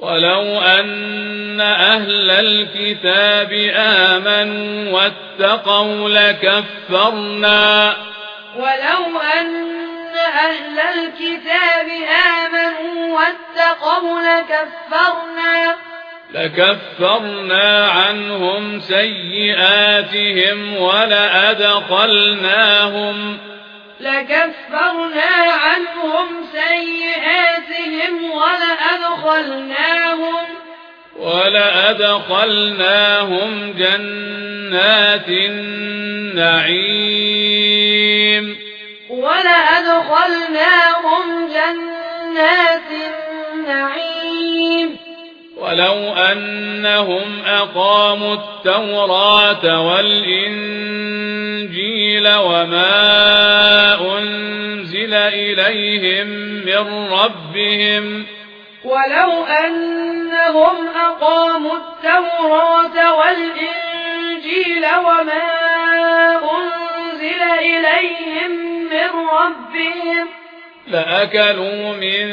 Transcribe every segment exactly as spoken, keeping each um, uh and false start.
ولو أن أهل الكتاب آمنوا واتقوا لكفرنا ولو أن أهل الكتاب آمنوا واتقوا لكفرنا لكفرنا عنهم سيئاتهم ولأدخلناهم لكفرنا عنهم سيئاتهم ولأدخلناهم ولأدخلناهم جنات النعيم ولأدخلناهم جنات النعيم ولو أنهم أقاموا التوراة والإنجيل وما أنزل إليهم من ربهم ولو أنهم أقاموا التوراة والإنجيل وما أنزل إليهم من ربهم لأكلوا من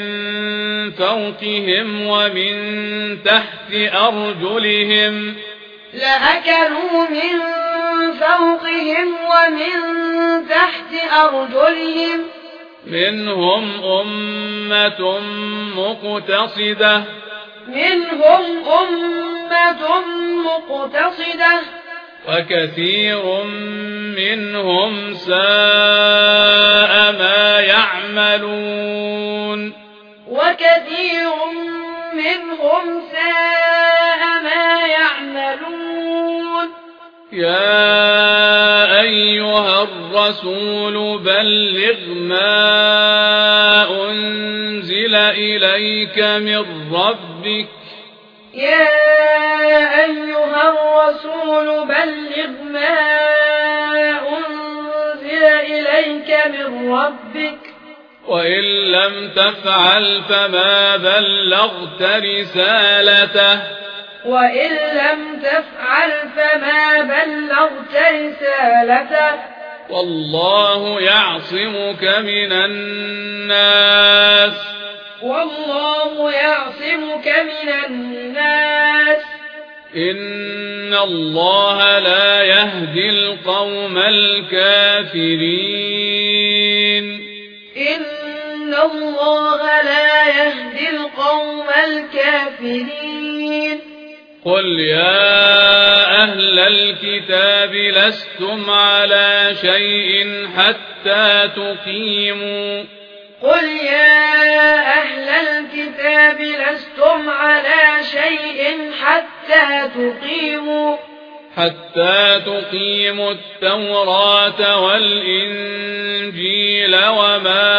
فوقهم ومن تحت أرجلهم لأكلوا من فوقهم ومن تحت أرجلهم منهم أمة مقتصدة منهم أمة مقتصدة وكثير منهم ساء ما يعملون وكثير منهم ساء ما يعملون يا أيها الرسول بلغ ما أنزل إليك من ربك يا أيها الرسول بلغ ما أنزل إليك من ربك وإن لم تفعل فما بلغت رسالته وإن لم تفعل فما بلغت رسالته والله يعصمك من الناس والله يعصمك من الناس إن الله لا يهدي القوم الكافرين إن الله لا يهدي القوم الكافرين قل يا أهل الكتاب لستم على شيء حتى تقيموا قل يا أهل الكتاب لستم على شيء حتى تقيموا حتى تقيموا التوراة والإنجيل وما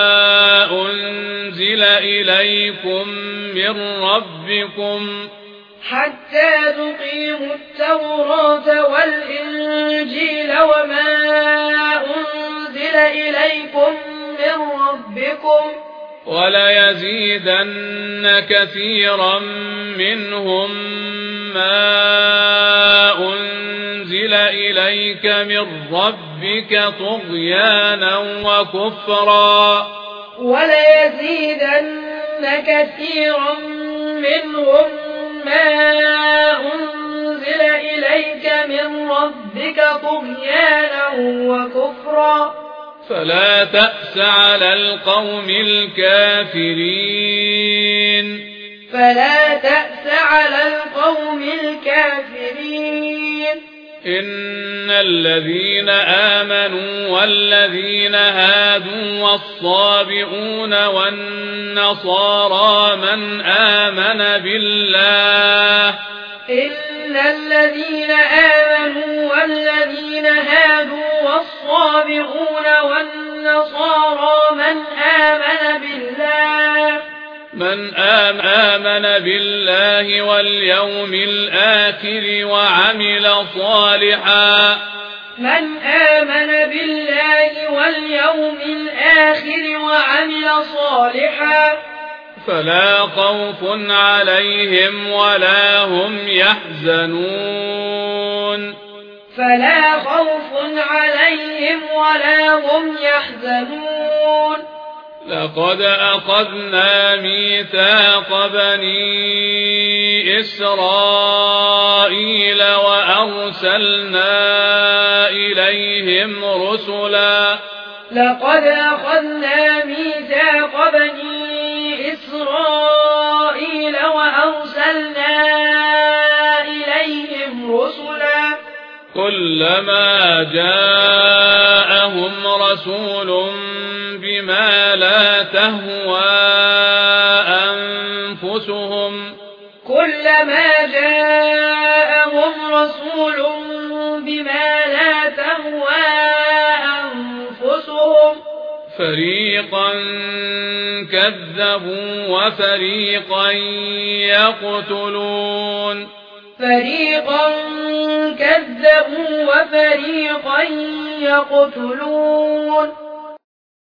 أنزل إليكم من ربكم حتى تقيموا التوراة والإنجيل وما أنزل إليكم من ربكم وليزيدن كثيرا منهم ما أنزل إليك من ربك طغيانا وكفرا وليزيدن كثيرا منهم ما أنزل إليك من ربك طغيانا وكفرا فلا تأس على القوم الكافرين فلا تأس على القوم الكافرين إن الذين آمنوا والذين هادوا والصابئون والنصارى من آمن بالله إن الذين آمنوا والذين هادوا والصابئون والنصارى من آمن بالله من آمن بالله واليوم الآخر وعمل صالحا من آمن بالله واليوم الآخر وعمل صالحا فلا خوف عليهم ولا هم يحزنون فلا خوف عليهم ولا هم يحزنون لقد أخذنا ميثاق بني إسرائيل وأرسلنا إليهم رسلا لقد أخذنا ميثاق بني إسرائيل وأرسلنا إليهم رسلا كلما جاءهم رسول بما لا تهوى أنفسهم كلما جاءهم رسول بما لا تهوى أنفسهم فريقا كذبوا وفريقا يقتلون فريقا كذبوا وفريقا يقتلون